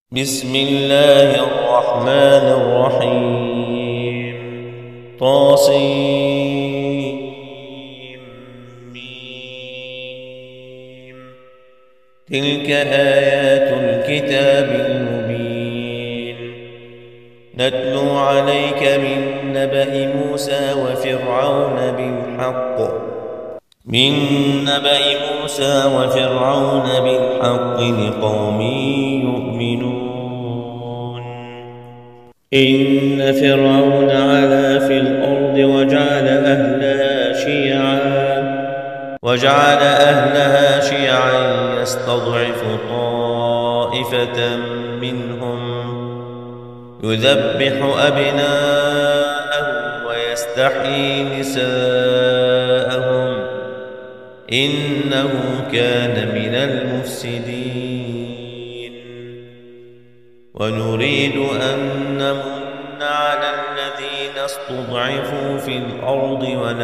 بسم الله الرحمن الرحيم طاسيم تلك آيات الكتاب المبين نتلو عليك من نبأ موسى وفرعون بالحق لقوم يؤمنون إن فرعون علا في الأرض وجعل أهلها شيعا يستضعف طائفة منهم يذبح أبناءهم ويستحيي نساءهم إنه كان من المفسدين ونريد أن نمن على الذين استضعفوا في الأرض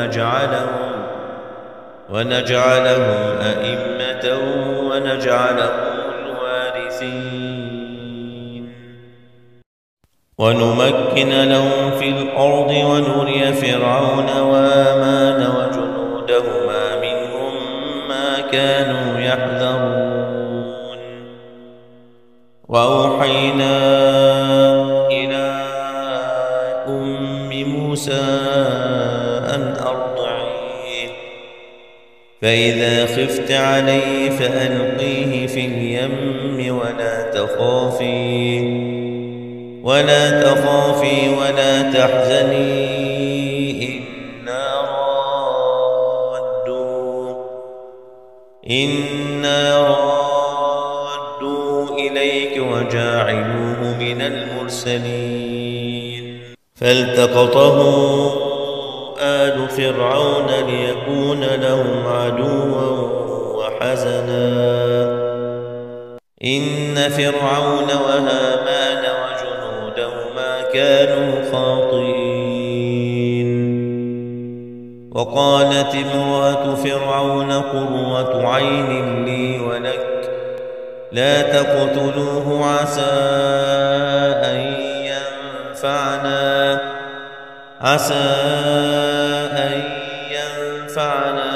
ونجعلهم أئمة ونجعلهم الوارثين ونمكن لهم في الأرض ونري فرعون وهامان وجنودهما منهم ما كانوا يحذرون وأوحينا إلى أم موسى أن أرضعيه فإذا خفت عليه فألقيه في اليم ولا تخافي ولا تحزني إنا رادوه إليك وجاعلوه من المرسلين فالتقطه آل فرعون ليكون لهم عدوا وحزنا إن فرعون وهامان وجنودهما كانوا خاطئين وقالت امرأة فرعون قرة عين لي ولك لا تقتلوه عسى أن ينفعنا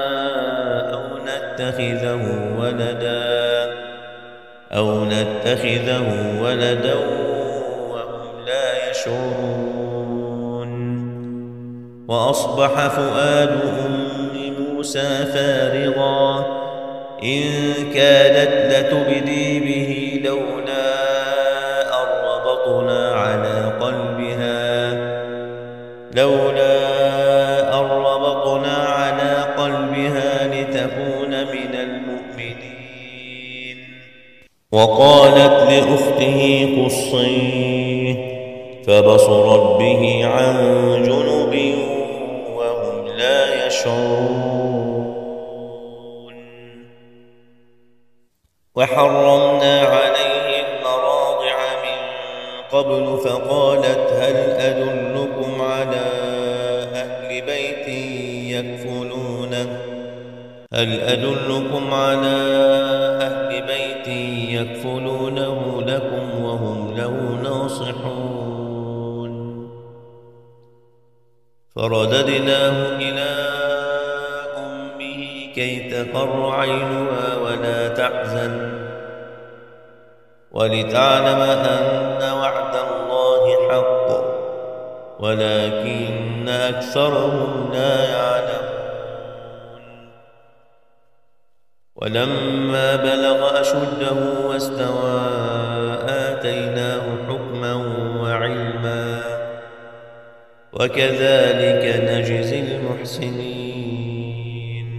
أو نتخذه ولدا وهم لا يشعرون وأصبح فؤاد أم موسى فارغا إن كادت لتبدي به لولا أن ربطنا على قلبها لتكون من المؤمنين وقالت لأخته قصيه فبصرت به عن جنب وهم لا يشعرون وحرمنا عليه المراضع من قبل فقالت هل أدلكم على أهل بيت يكفلونه لكم وهم له ناصحون فرددناه إلى أمه كي تقر عينها ولا تحزن ولتعلم أن وعد الله حق ولكن أكثرهم لا يعلمون ولما بلغ أشده واستوى آتيناه حكما وعلما وكذلك نجزي المحسنين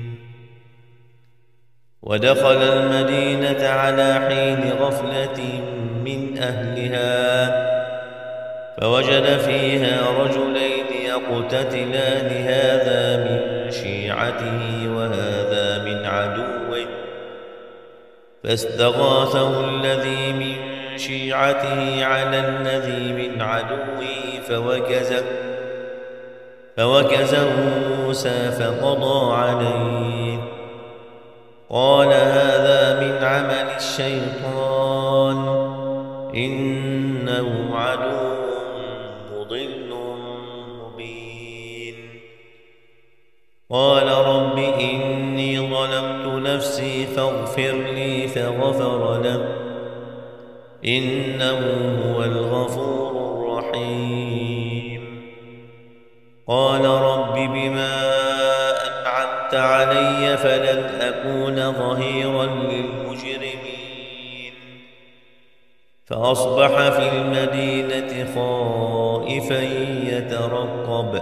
ودخل المدينة على حين غفلة من أهلها فوجد فيها رجلين يقتتلان هذا من شيعته وهذا من عدوه فاستغاثه الذي من شيعته على الذي من عدوه فوكزه موسى فقضى عليه قال هذا من عمل الشيطان إنه عدو مضل مبين. قال رب إني ظلمت نفسي فاغفر لي فغفر له إنه هو الغفور الرحيم. قال رب بما أنعمت علي فلن أكون ظهيرا للمجرمين. فأصبح في المدينة خائفا يترقب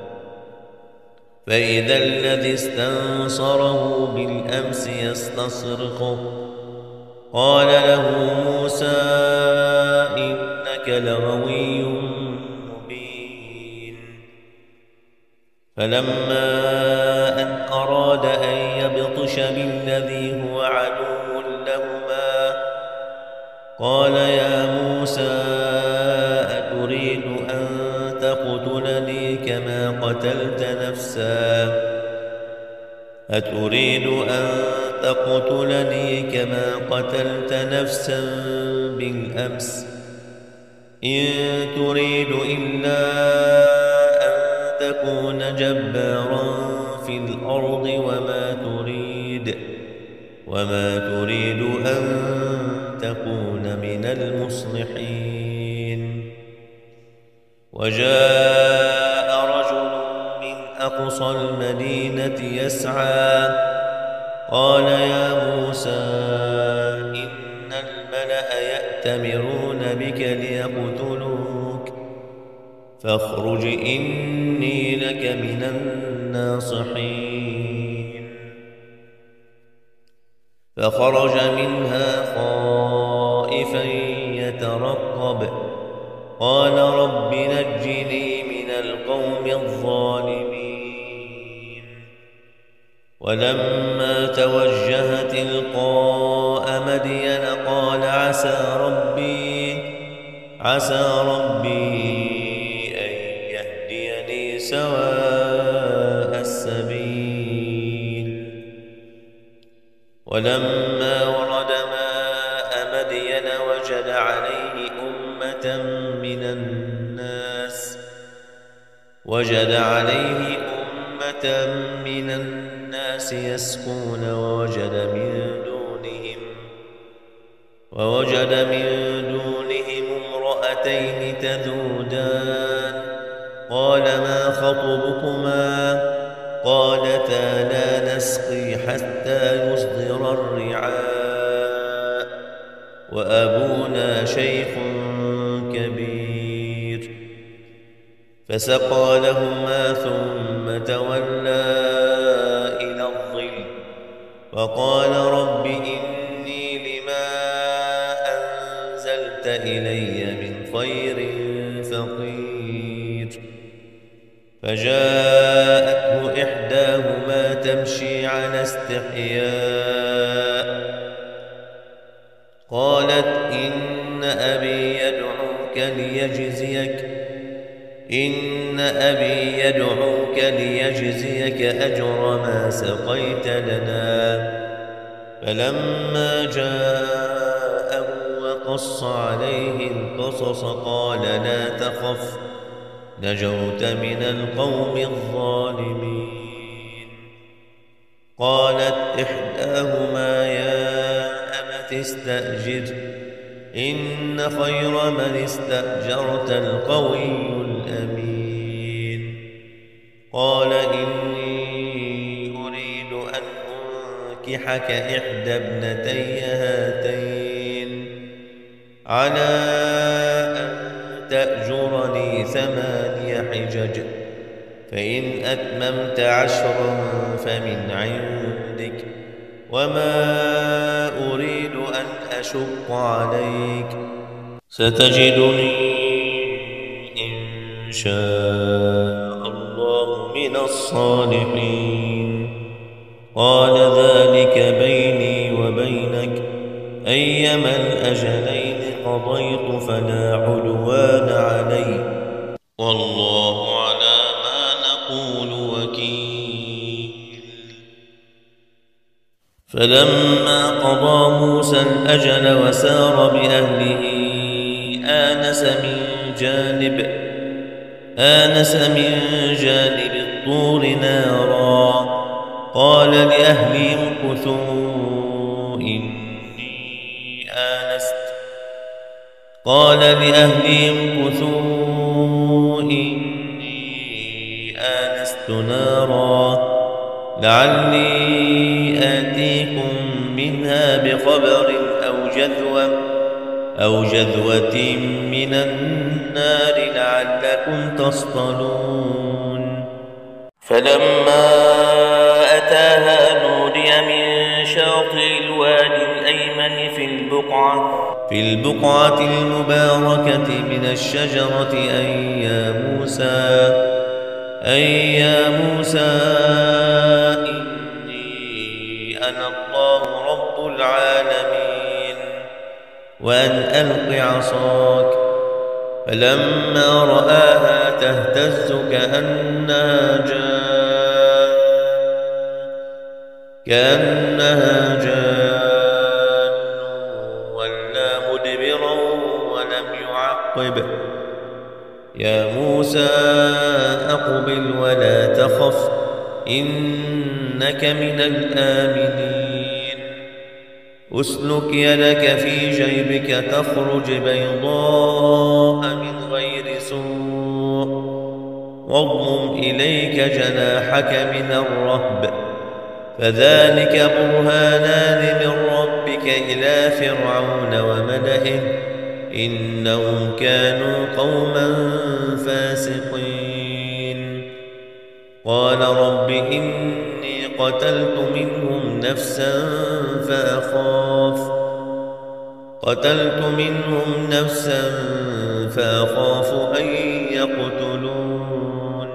فإذا الذي استنصره بالأمس يستصرخه قال له موسى إنك لغوي مبين. فلما أن أراد أن يبطش بالذي هو عدو لهما قال يا موسى أتريد أن تقتلني كما قتلت نفسا بالأمس إن تريد إلا أن تكون جبارا في الأرض وما تريد أن تكون من المصلحين. وجاء رجل من أقصى المدينة يسعى قال يا موسى إن الملأ يأتمرون بك ليقتلوك فاخرج إني لك من الناصحين. فخرج منها خائفا يترقب قال رب نجني من القوم الظالمين. ولما توجه تلقاء مدين قال عسى ربي أن يهديني سواء السبيل. ولما ورد ماء مدين وجد عليه أمة من الناس يسقون ووجد من دونهم امرأتين تذودان قال ما خطبكما قالتا لا نسقي حتى يصدر الرعاء وأبونا شيخ كبير. فسقى لهما ثم تولى إلى الظل وقال رب إني لما أنزلت إلي من خير فقير. فجاءته إحداهما تمشي على استحياء قالت إن أبي يدعوك ليجزيك أجر ما سقيت لنا. فلما جاءه وقص عليه القصص قال لا تخف نجوت من القوم الظالمين. قالت إحداهما يا أبت استأجر إن خير من استأجرت القوي الأمين. قال إني أريد أن أنكحك إحدى ابنتي هاتين على أن تأجرني 8 حجج فإن أتممت 10 فمن عندك وما أريد أن أشق عليك ستجدني إن شاء الله من الصالحين. قال ذلك بيني وبينك أيما الأجلين قضيت فلا عدوان علي والله على ما نقول وكيل. فلما قضى موسى الأجل وسار بأهله آنس من جانب الطور نارا قال لأهلهم امكثوا إني آنست نارا لعلي آتيكم منها بخبر أو جذوة من النار لعلكم تصطلون. فلما أتاها نودي من شاطئ الوادي الأيمن في البقعة المباركة من الشجرة أي يا موسى إني أنا الله رب العالمين وأن ألق عصاك. فلما رآها تهتز كأنها جان ولا مدبرا ولم يعقب. يا موسى أقبل ولا تخف إنك من الآمنين. أسلك يدك في جيبك تخرج بيضاء من غير سوء واضمم إليك جناحك من الرهب فذلك برهانان من ربك إلى فرعون وملئه إنهم كانوا قوما فاسقين. قال رب إني قتلت منهم نفسا فأخاف أن يقتلون.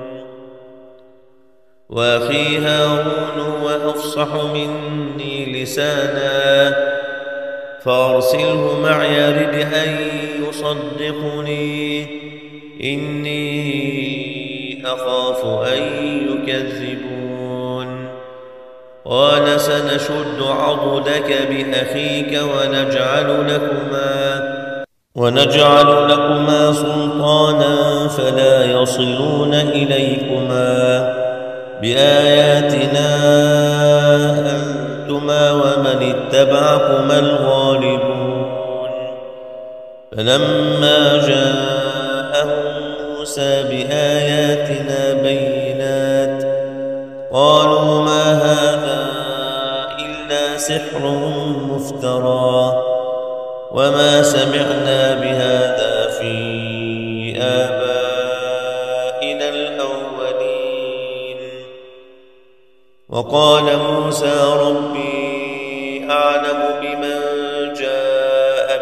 وأخي هارون هو أفصح مني لسانا فأرسله معي يرد أن يصدقني إني أخاف أن يكذبون. قال سنشد عضدك بأخيك ونجعل لكما سلطانا فلا يصلون إليكما بآياتنا أنتما ومن اتبعكما الغالبون. فلما جاءهم موسى بآياتنا بينات قالوا ما هذا إلا سحر مفترى وما سمعنا بهذا في آبائنا الأولين. وقال موسى ربي أعلم بمن جاء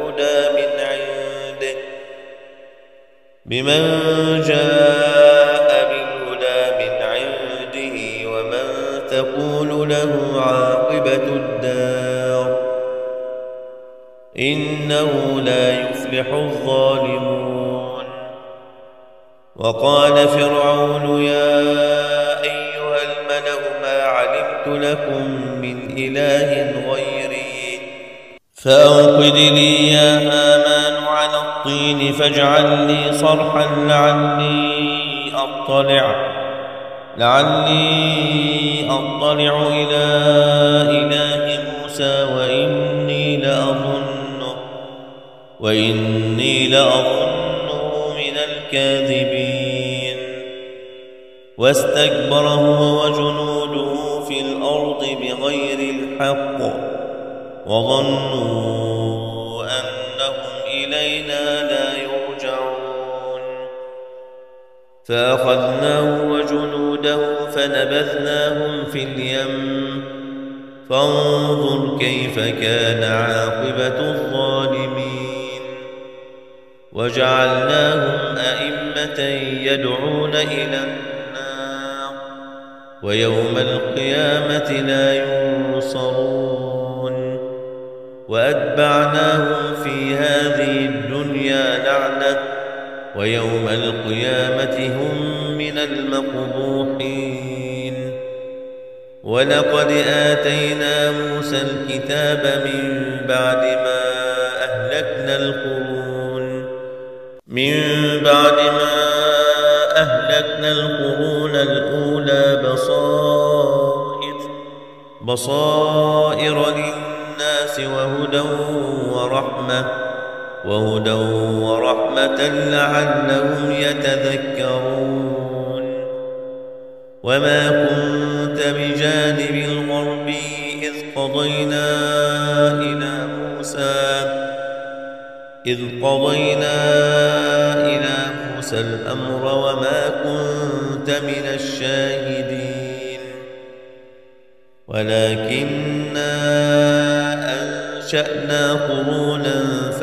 بالهدى من عنده ومن تكون له عاقبة الدار إنه لا يفلح الظالمون. وقال فرعون يا أيها الملأ ما علمت لكم من إله غيري فأوقد لي يا هامان على الطين فاجعل لي صرحا لعلي أطلع إلى إله موسى وإني لأظنه من الكاذبين. واستكبر هو وجنوده في الأرض بغير الحق وظنوا أنهم إلينا لا يرجعون. فأخذناه وجنوده فنبذناهم في اليم فانظر كيف كان عاقبة الظالمين. وجعلناهم أئمة يدعون إلى النار ويوم القيامة لا ينصرون. وأتبعناهم في هذه الدنيا لعنة ويوم القيامة هم من المقبوحين. ولقد آتينا موسى الكتاب من بعد ما أهلكنا القرون من بعد ما أهلكنا القرون الأولى بصائر للناس وهدى ورحمة لعلهم يتذكرون. وما كنت بجانب الغرب إذ قضينا إلى موسى الأمر وما كنت من الشاهدين، ولكننا أنشأنا قرونا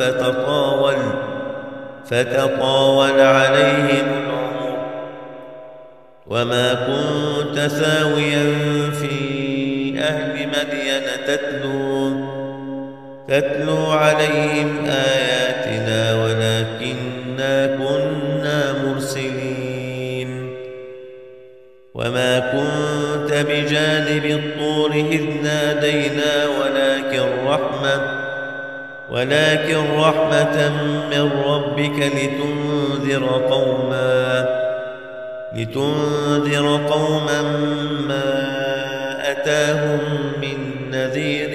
فتطاول عليهم العمر، وما كنت ثاويا في أهل مدين تتلو عليهم آياتنا ولكننا كنا مرسلين. وما كنت بجانب الطور إذ نادينا ولكن رحمة من ربك لتنذر قوما ما أتاهم من نذير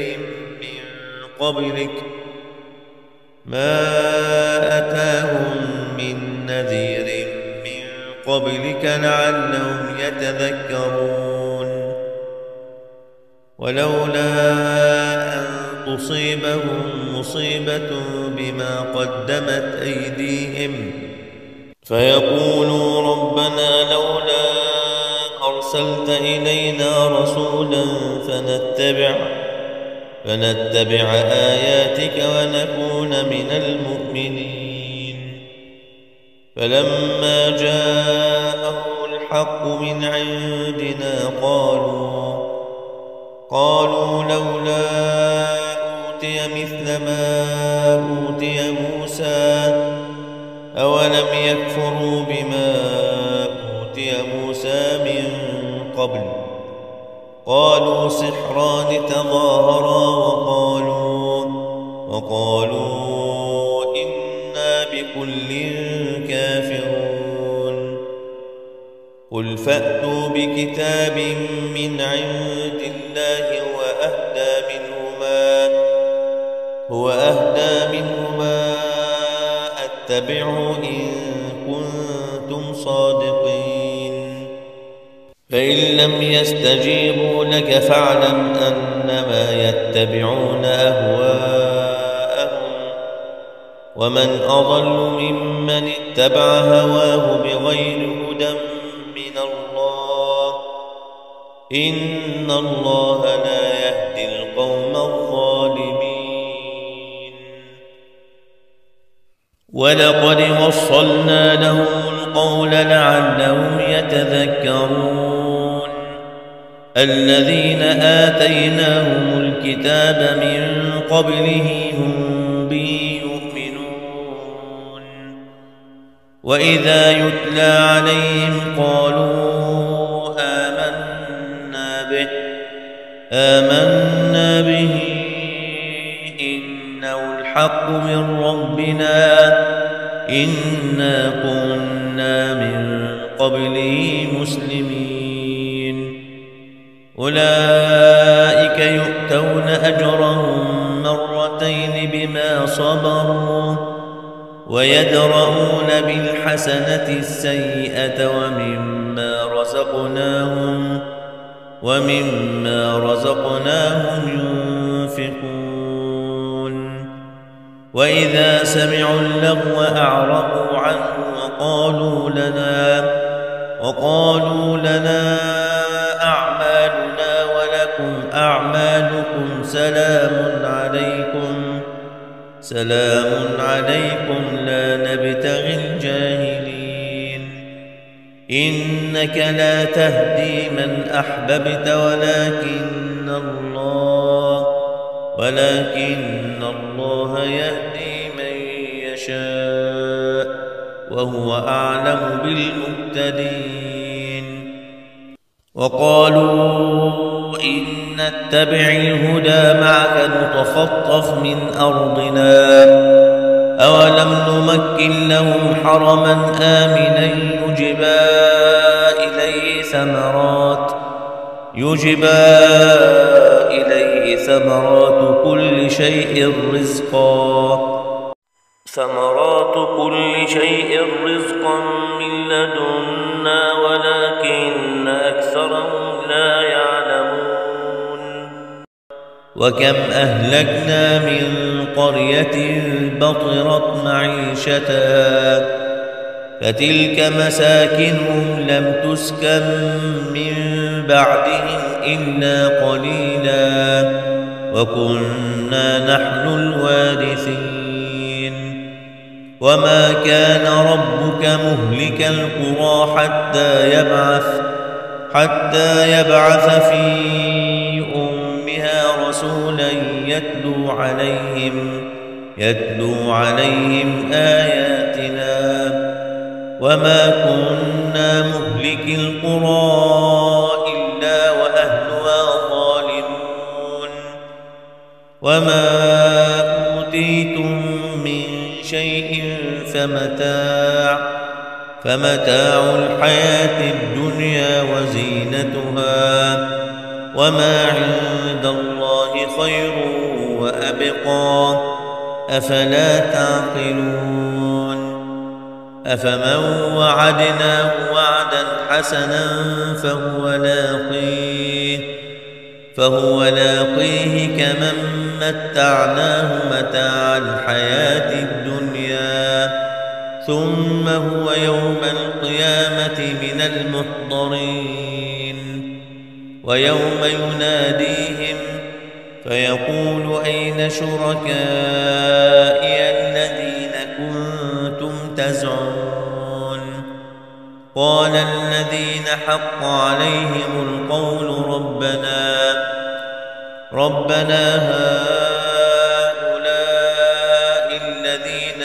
من قبلك لعلهم يتذكرون. ولولا أن تصيبهم مصيبة بما قدمت أيديهم فيقولوا ربنا لولا أرسلت إلينا رسولا فنتبع آياتك ونكون من المؤمنين. فلما جاءهم الحق من عندنا قالوا لولا أوتي مثل ما أوتي موسى أولم يكفروا بما أوتي موسى من قبل. قالوا سحران تظاهرا وقالوا إنا بكل كافرون. قل فأتوا بكتاب من عند الله هو أهدى منهما أتبعه إن كنتم صادقين. فإن لم يستجيبوا لك فاعلم أنما يتبعون أهواءهم ومن أضل ممن اتبع هواه بغير هدى من الله إن الله لا يهدي القوم الظالمين. ولقد وصلنا لهم القول لعلهم يتذكرون. الذين آتيناهم الكتاب من قبله هم به يؤمنون. وإذا يتلى عليهم قالوا آمنا به إنه الحق من ربنا إنا كنا من قبله مسلمين. أولئك يؤتون أجرهم مرتين بما صبروا ويدرؤون بالحسنة السيئة ومما رزقناهم ينفقون. وإذا سمعوا اللغو أعرضوا عنه وقالوا لنا أعمالنا ولكم أعمالكم سلام عليكم لا نبتغي الجاهلين. إنك لا تهدي من أحببت ولكن الله يهدي من يشاء وهو أعلم بالمهتدين. وقالوا إن نتبع الهدى معك نتخطف من أرضنا أولم نمكن لهم حرما آمنا يجبى إليه ثمرات كل شيء رزقا من لدنا ولكن أكثرهم لا يعلمون وكم أهلكنا من قرية بطرت معيشتها فتلك مساكنهم لم تسكن من بعدهم إلا قليلا وكنا نحن الوارثين وما كان ربك مهلك القرى حتى يبعث في أمها رسولا يتلو عليهم آياتنا وما كنا مهلك القرى إلا وأهلها ظالمون وما أوتيتم من شيء فمتاع الحياة الدنيا وزينتها وما عند الله خير وأبقى أفلا تعقلون أفمن وعدناه وعدا حسنا فهو لاقيه كمن متعناه متاع الحياة الدنيا ثم هو يوم القيامة من المحضرين ويوم يناديهم فيقول أين شركائي الذين كنتم تزعمون قال الذين حق عليهم القول ربنا هؤلاء الذين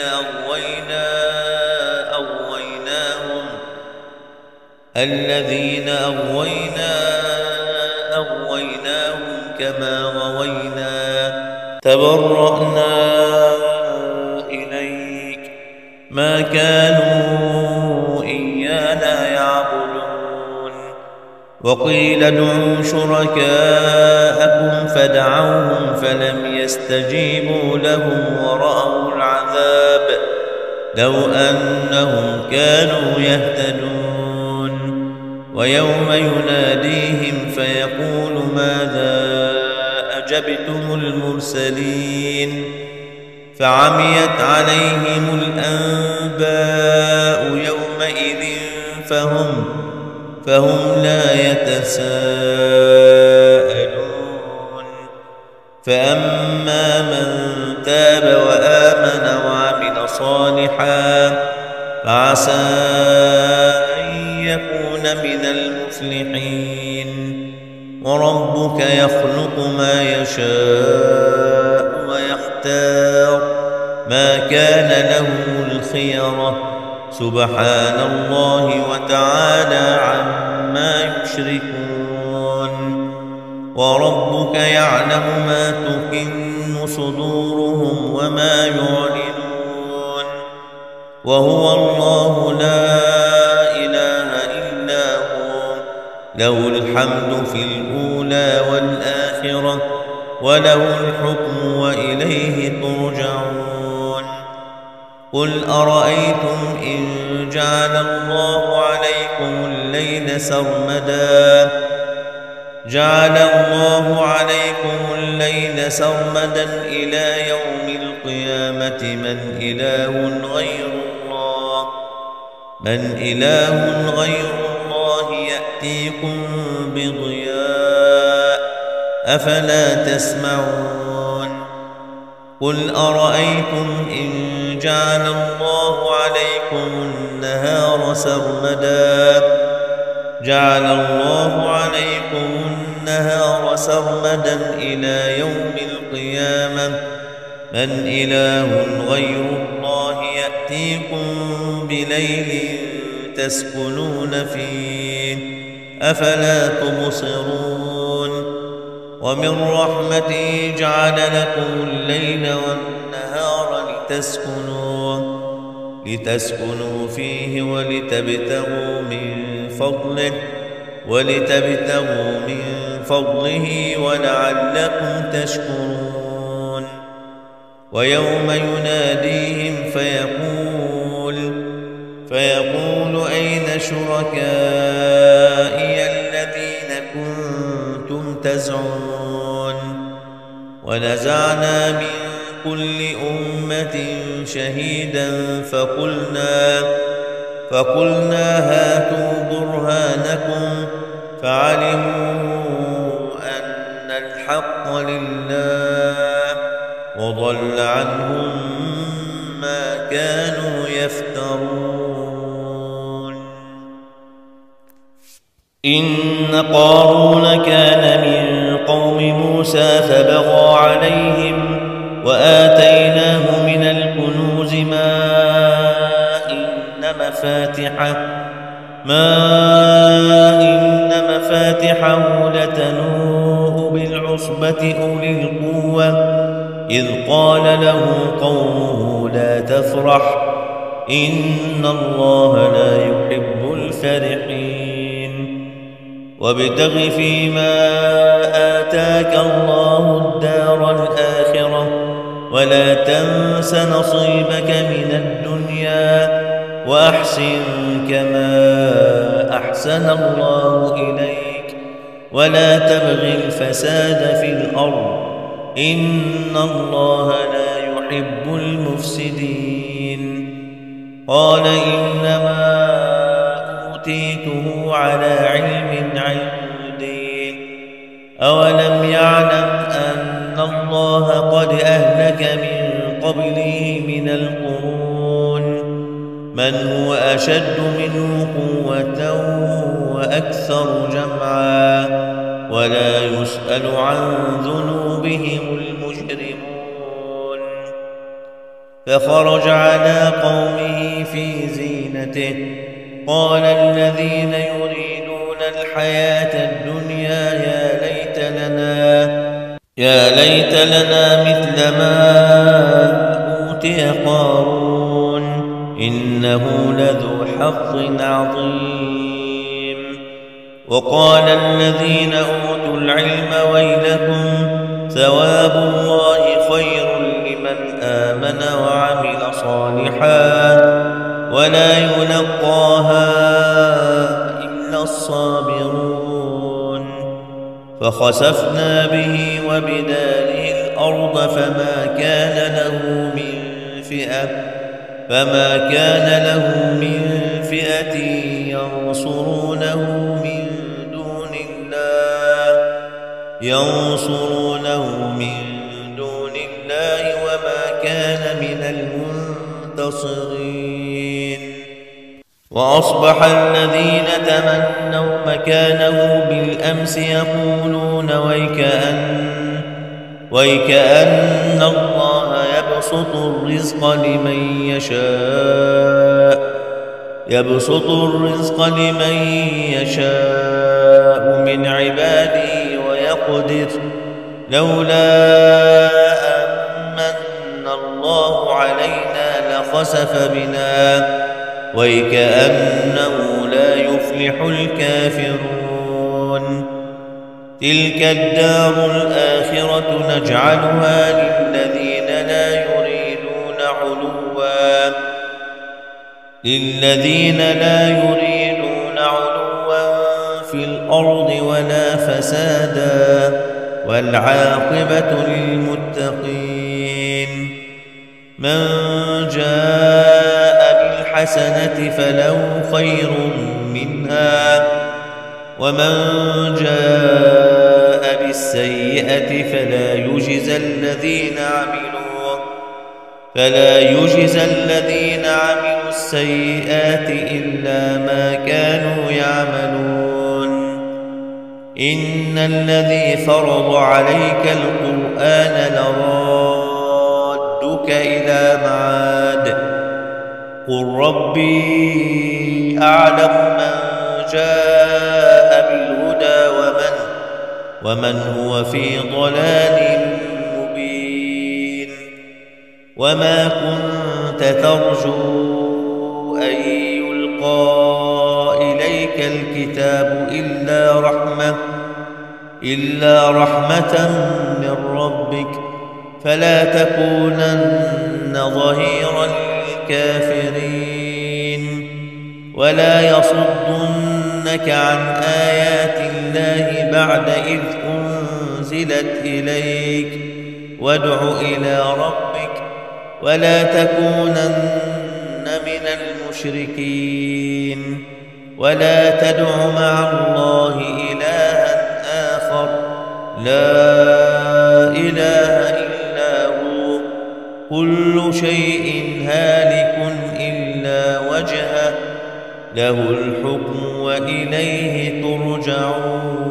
أغويناهم كما غوينا تبرأنا إليك ما كانوا إيانا يعبدون وقيل ادعوا شركاءكم فدعوهم فلم يستجيبوا لهم ورأوا العذاب لو أنهم كانوا يهتدون ويوم يناديهم فيقول ماذا أجبتم المرسلين فعميت عليهم الأنباء يومئذ فهم لا يتساءلون فأما من تاب وآمن وعمل صالحا فعسى أن يكون من المفلحين وربك يخلق ما يشاء ويختار ما كان لهم الخيرة سبحان الله وتعالى عما يشركون وربك يعلم ما تكن صدورهم وما يعلنون وهو الله لا إله إلا هو له الحمد في الأولى والآخرة وله الحكم وإليه ترجعون قل أرأيتم إن جعل الله عليكم الليل سرمدا إلى يوم القيامة من إله غير الله يأتيكم بضياء أفلا تسمعون قل أرأيتم إن جعل الله عليكم النهار سرمدا إلى يوم القيامة من إله غير الله يأتيكم بليل تسكنون فيه أفلا تبصرون ومن رحمته جعل لكم الليل والنهار لتسكنوا فيه ولتبتغوا من فضله ولعلكم تشكرون. ويوم يناديهم فيقول أين شركائي الذين كنتم تزعمون. ونزعنا من كل أمة شهيدا فقلنا هاتوا برهانكم فعلموا أن الحق لله وضل عنهم ما كانوا يفترون. إن قارون كان من قوم موسى فبغى عليهم وآتيناه من الكنوز ما إن مفاتحه لتنوء بالعصبة أولي القوة إذ قال له قومه لا تفرح إن الله لا يحب الفرحين. وابتغ فيما آتاك الله الدار الآخرة ولا تنس نصيبك من الدنيا وأحسن كما أحسن الله إليك ولا تبغ الفساد في الأرض إن الله لا يحب المفسدين. قال إنما أوتيته على علم عندي أولم يعلم أن الله قد أهلك من قبله من القرون من هو أشد منه قوة وأكثر جمعا ولا يسأل عن ذنوبهم المجرمون. فخرج على قومه في زينته قال الذين يريدون الحياة الدنيا يا ليت لنا مثل ما أوتي قارون إنه لذو حظ عظيم. وقال الذين أوتوا العلم ويلكم ثواب الله خير لمن آمن وعمل صالحا ولا يلقاها إلا الصابرون. فخسفنا به وبداره الأرض فما كان له من فئة ينصرونه من دون الله وما كان من المنتصرين. وأصبح الذين تمنوا مكانه بالأمس يقولون ويكأن الله يبسط الرزق لمن يشاء من عباده ويقدر لولا أمن الله علينا لخسف بنا ويكأنه لا يفلح الكافرون. تلك الدار الآخرة نجعلها للذين لا يريدون علوا في الأرض ولا فسادا والعاقبة للمتقين. من جاء بالحسنة فله خير منها ومن جاء بالسيئة فلا يجزى الذين عملوا السيئات إلا ما كانوا يعملون. إن الذي فرض عليك القرآن لرادك إلى معاد قل ربي أعلم من جاء بالهدى ومن هو في ضلال مبين. وما كنت ترجو أن يلقى إليك الكتاب إلا رحمة من ربك فلا تكونن ظهيرا للكافرين ولا يصدنك عن آيات الله بعد إذ أنزلت إليك وادع إلى ربك ولا تكونن من المشركين ولا تدع مع الله إلها آخر لا إله إلا هو كل شيء هالك إلا وجهه له الحكم وإليه ترجعون